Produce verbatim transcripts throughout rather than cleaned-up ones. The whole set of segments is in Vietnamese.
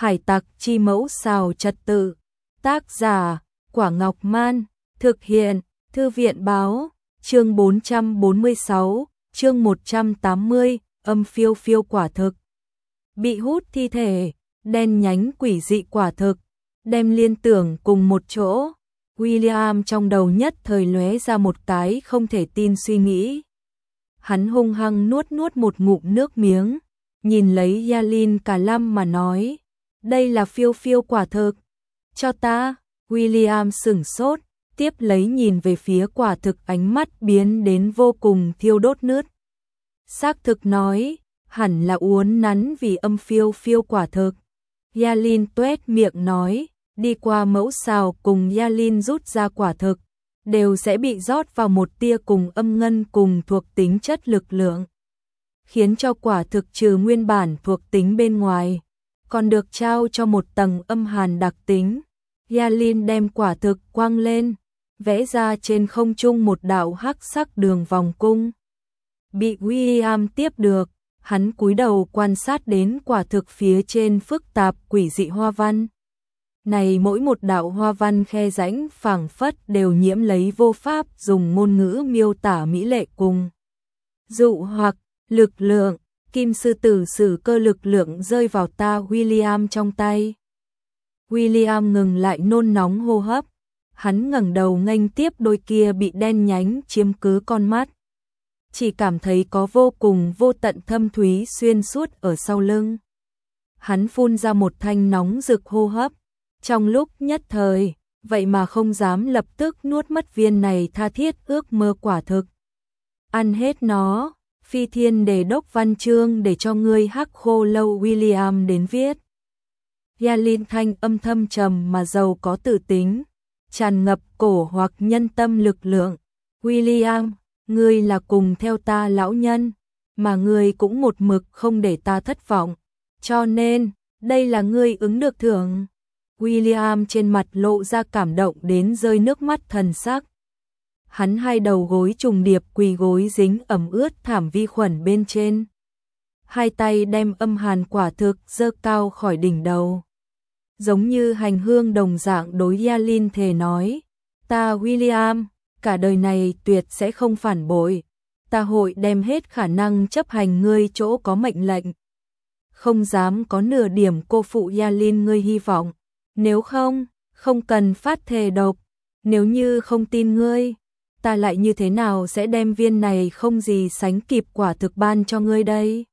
Hải tặc chi mẫu xào trật tự. Tác giả, Quả Ngọc Man. Thực hiện, Thư viện báo. Chương bốn trăm bốn mươi sáu, chương một trăm tám mươi, âm phiêu phiêu quả thực. Bị hút thi thể, đen nhánh quỷ dị quả thực, đem liên tưởng cùng một chỗ. William trong đầu nhất thời lóe ra một cái không thể tin suy nghĩ. Hắn hung hăng nuốt nuốt một ngụm nước miếng, nhìn lấy Yalin cả lâm mà nói, đây là phiêu phiêu quả thực. Cho ta. William sửng sốt, tiếp lấy nhìn về phía quả thực, ánh mắt biến đến vô cùng thiêu đốt nứt. Xác thực nói, hẳn là uốn nắn vì âm phiêu phiêu quả thực. Yalin tuét miệng nói, đi qua mẫu xào cùng Yalin rút ra quả thực, đều sẽ bị rót vào một tia cùng âm ngân cùng thuộc tính chất lực lượng, khiến cho quả thực trừ nguyên bản thuộc tính bên ngoài, còn được trao cho một tầng âm hàn đặc tính. Yalin đem quả thực quăng lên, vẽ ra trên không trung một đạo hắc sắc đường vòng cung. Bị William tiếp được, hắn cúi đầu quan sát đến quả thực phía trên phức tạp quỷ dị hoa văn. Này mỗi một đạo hoa văn khe rãnh phảng phất đều nhiễm lấy vô pháp dùng ngôn ngữ miêu tả mỹ lệ cùng dụ hoặc lực lượng. Kim sư tử sử cơ lực lượng rơi vào ta William trong tay. William ngừng lại nôn nóng hô hấp, hắn ngẩng đầu nghênh tiếp đôi kia bị đen nhánh chiếm cứ con mắt. Chỉ cảm thấy có vô cùng vô tận thâm thúy xuyên suốt ở sau lưng. Hắn phun ra một thanh nóng rực hô hấp, trong lúc nhất thời, vậy mà không dám lập tức nuốt mất viên này tha thiết ước mơ quả thực. Ăn hết nó, phi thiên đề đốc văn chương để cho ngươi hắc khô lâu William đến viết. Yalin thanh âm thâm trầm mà giàu có tự tính, tràn ngập cổ hoặc nhân tâm lực lượng. William, ngươi là cùng theo ta lão nhân, mà ngươi cũng một mực không để ta thất vọng, cho nên, đây là ngươi ứng được thưởng. William trên mặt lộ ra cảm động đến rơi nước mắt thần sắc. Hắn hai đầu gối trùng điệp quỳ gối dính ẩm ướt thảm vi khuẩn bên trên. Hai tay đem âm hàn quả thực giơ cao khỏi đỉnh đầu. Giống như hành hương đồng dạng đối Yalin thề nói, ta William, cả đời này tuyệt sẽ không phản bội, ta hội đem hết khả năng chấp hành ngươi chỗ có mệnh lệnh. Không dám có nửa điểm cô phụ Yalin ngươi hy vọng, nếu không, không cần phát thề độc, nếu như không tin ngươi, ta lại như thế nào sẽ đem viên này không gì sánh kịp quả thực ban cho ngươi đây.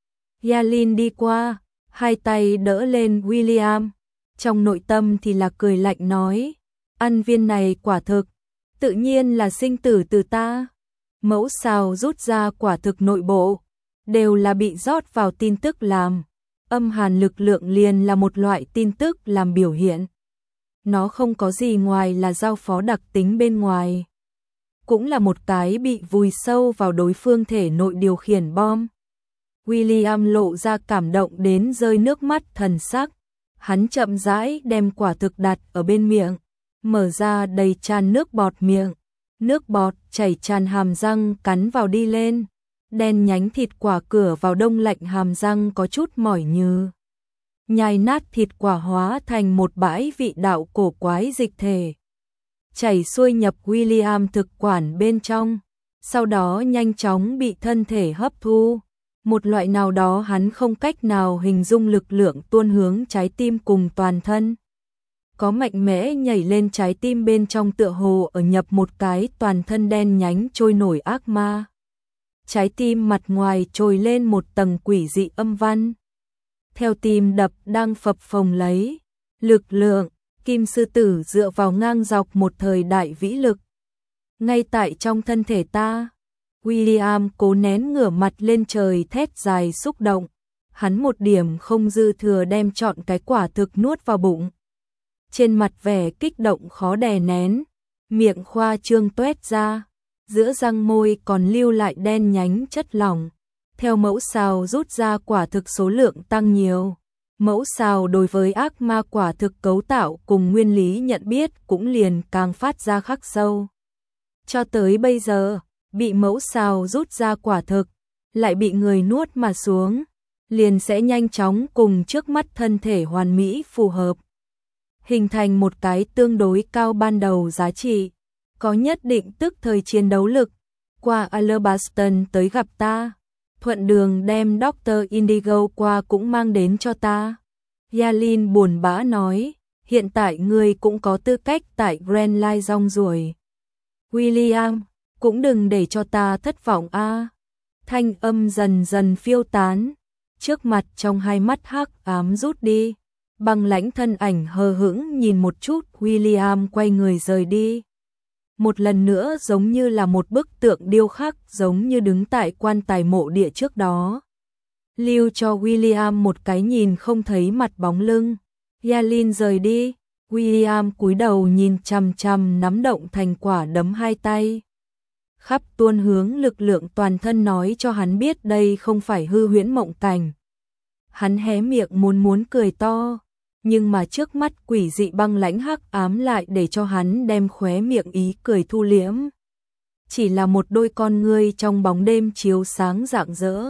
Yalin đi qua, hai tay đỡ lên William, trong nội tâm thì là cười lạnh nói, ăn viên này quả thực, tự nhiên là sinh tử từ ta. Mẫu xào rút ra quả thực nội bộ, đều là bị rót vào tin tức làm, âm hàn lực lượng liền là một loại tin tức làm biểu hiện. Nó không có gì ngoài là giao phó đặc tính bên ngoài, cũng là một cái bị vùi sâu vào đối phương thể nội điều khiển bom. William lộ ra cảm động đến rơi nước mắt thần sắc, hắn chậm rãi đem quả thực đặt ở bên miệng, mở ra đầy tràn nước bọt miệng, nước bọt chảy tràn hàm răng cắn vào đi lên, đen nhánh thịt quả cửa vào đông lạnh hàm răng có chút mỏi như. Nhai nát thịt quả hóa thành một bãi vị đạo cổ quái dịch thể, chảy xuôi nhập William thực quản bên trong, sau đó nhanh chóng bị thân thể hấp thu. Một loại nào đó hắn không cách nào hình dung lực lượng tuôn hướng trái tim cùng toàn thân. Có mạnh mẽ nhảy lên trái tim bên trong tựa hồ ở nhập một cái toàn thân đen nhánh trôi nổi ác ma. Trái tim mặt ngoài trồi lên một tầng quỷ dị âm văn. Theo tim đập đang phập phồng lấy. Lực lượng, kim sư tử dựa vào ngang dọc một thời đại vĩ lực. Ngay tại trong thân thể ta. William cố nén ngửa mặt lên trời thét dài xúc động, hắn một điểm không dư thừa đem trọn cái quả thực nuốt vào bụng. Trên mặt vẻ kích động khó đè nén, miệng khoa trương toét ra, giữa răng môi còn lưu lại đen nhánh chất lỏng. Theo mẫu xào rút ra quả thực số lượng tăng nhiều, mẫu xào đối với ác ma quả thực cấu tạo cùng nguyên lý nhận biết cũng liền càng phát ra khắc sâu. Cho tới bây giờ, bị mẫu xào rút ra quả thực, lại bị người nuốt mà xuống, liền sẽ nhanh chóng cùng trước mắt thân thể hoàn mỹ phù hợp, hình thành một cái tương đối cao ban đầu giá trị, có nhất định tức thời chiến đấu lực. Qua Alabaston tới gặp ta, thuận đường đem Doctor Indigo qua cũng mang đến cho ta. Yalin buồn bã nói, hiện tại ngươi cũng có tư cách tại Grand Line rong ruổi. William, cũng đừng để cho ta thất vọng a. Thanh âm dần dần phiêu tán, trước mặt trong hai mắt hắc ám rút đi, băng lãnh thân ảnh hờ hững nhìn một chút, William quay người rời đi. Một lần nữa giống như là một bức tượng điêu khắc, giống như đứng tại quan tài mộ địa trước đó. Lưu cho William một cái nhìn không thấy mặt bóng lưng. Yalin rời đi, William cúi đầu nhìn chằm chằm nắm động thành quả đấm hai tay. Khắp tuôn hướng lực lượng toàn thân nói cho hắn biết đây không phải hư huyễn mộng cảnh. Hắn hé miệng muốn muốn cười to, nhưng mà trước mắt quỷ dị băng lãnh hắc ám lại để cho hắn đem khóe miệng ý cười thu liễm. Chỉ là một đôi con ngươi trong bóng đêm chiếu sáng rạng rỡ.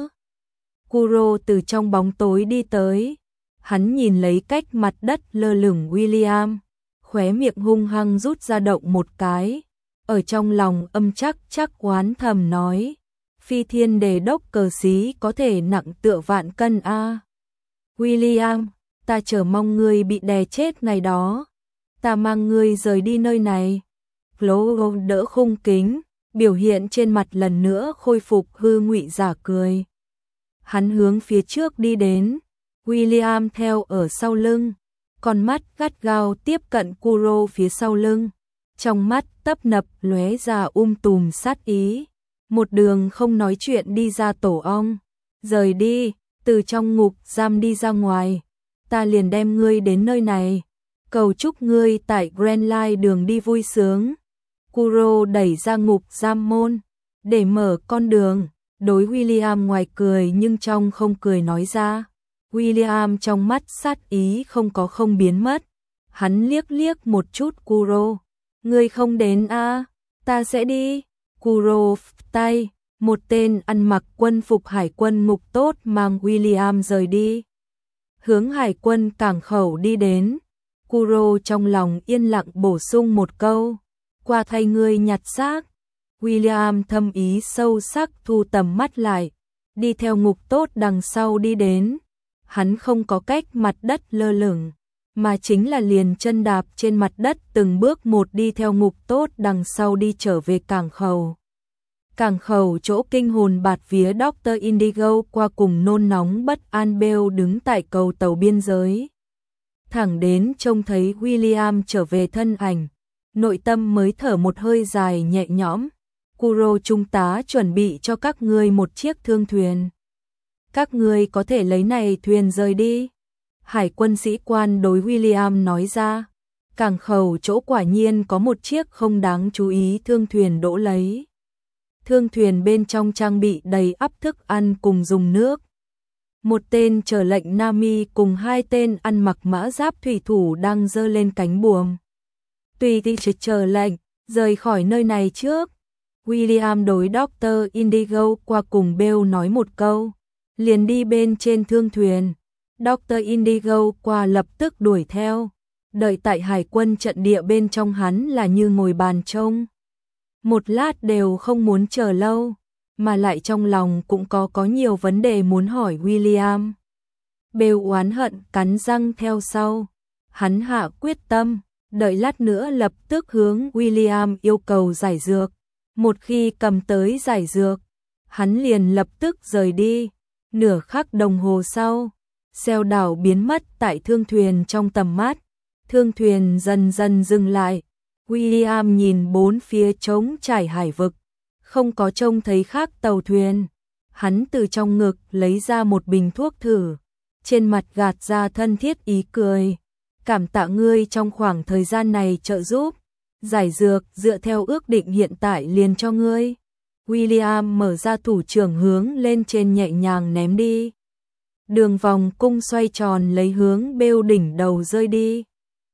Kuro từ trong bóng tối đi tới, hắn nhìn lấy cách mặt đất lơ lửng William, khóe miệng hung hăng rút ra động một cái, ở trong lòng âm chắc chắc oán thầm nói, phi thiên đề đốc cờ xí có thể nặng tựa vạn cân a. William, ta chờ mong ngươi bị đè chết ngày đó, ta mang ngươi rời đi nơi này. Flo đỡ khung kính, biểu hiện trên mặt lần nữa khôi phục hư ngụy giả cười. Hắn hướng phía trước đi đến, William theo ở sau lưng, con mắt gắt gao tiếp cận Kuro phía sau lưng, trong mắt tấp nập lóe ra um tùm sát ý, một đường không nói chuyện đi ra tổ ong, rời đi, từ trong ngục giam đi ra ngoài, ta liền đem ngươi đến nơi này, cầu chúc ngươi tại Grand Line đường đi vui sướng. Kuro đẩy ra ngục giam môn, để mở con đường, đối William ngoài cười nhưng trong không cười nói ra. William trong mắt sát ý không có không biến mất, hắn liếc liếc một chút Kuro, ngươi không đến a, à, ta sẽ đi. Kuro tay, một tên ăn mặc quân phục hải quân ngục tốt mang William rời đi, hướng hải quân cảng khẩu đi đến. Kuro trong lòng yên lặng bổ sung một câu, qua thay ngươi nhặt xác. William thâm ý sâu sắc thu tầm mắt lại, đi theo ngục tốt đằng sau đi đến. Hắn không có cách mặt đất lơ lửng, mà chính là liền chân đạp trên mặt đất từng bước một đi theo ngục tốt đằng sau đi trở về cảng khẩu. Cảng khẩu chỗ kinh hồn bạt vía Doctor Indigo qua cùng nôn nóng bất an Bell đứng tại cầu tàu biên giới. Thẳng đến trông thấy William trở về thân ảnh, nội tâm mới thở một hơi dài nhẹ nhõm. Kuro trung tá chuẩn bị cho các ngươi một chiếc thương thuyền. Các ngươi có thể lấy này thuyền rời đi. Hải quân sĩ quan đối William nói ra. Cảng khẩu chỗ quả nhiên có một chiếc không đáng chú ý thương thuyền đỗ lấy. Thương thuyền bên trong trang bị đầy ắp thức ăn cùng dùng nước. Một tên chờ lệnh Nami cùng hai tên ăn mặc mã giáp thủy thủ đang giơ lên cánh buồm. Tùy đi chờ lệnh, rời khỏi nơi này trước. William đối Doctor Indigo qua cùng Bell nói một câu, liền đi bên trên thương thuyền. Doctor Indigo qua lập tức đuổi theo, đợi tại hải quân trận địa bên trong hắn là như ngồi bàn trông. Một lát đều không muốn chờ lâu, mà lại trong lòng cũng có có nhiều vấn đề muốn hỏi William. Bell oán hận cắn răng theo sau, hắn hạ quyết tâm, đợi lát nữa lập tức hướng William yêu cầu giải dược. Một khi cầm tới giải dược, hắn liền lập tức rời đi. Nửa khắc đồng hồ sau, xeo đảo biến mất tại thương thuyền trong tầm mắt. Thương thuyền dần dần dừng lại. William nhìn bốn phía trống trải hải vực, không có trông thấy khác tàu thuyền. Hắn từ trong ngực lấy ra một bình thuốc thử, trên mặt gạt ra thân thiết ý cười. Cảm tạ ngươi trong khoảng thời gian này trợ giúp. Giải dược dựa theo ước định hiện tại liền cho ngươi. William mở ra thủ trưởng hướng lên trên nhẹ nhàng ném đi. Đường vòng cung xoay tròn lấy hướng Bell đỉnh đầu rơi đi.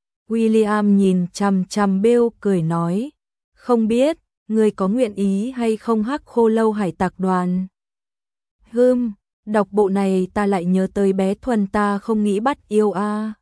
William nhìn chằm chằm Bell cười nói, không biết, ngươi có nguyện ý hay không hắc khô lâu hải tặc đoàn. Hừm, Đọc bộ này ta lại nhớ tới bé Thuần, ta không nghĩ bắt yêu a.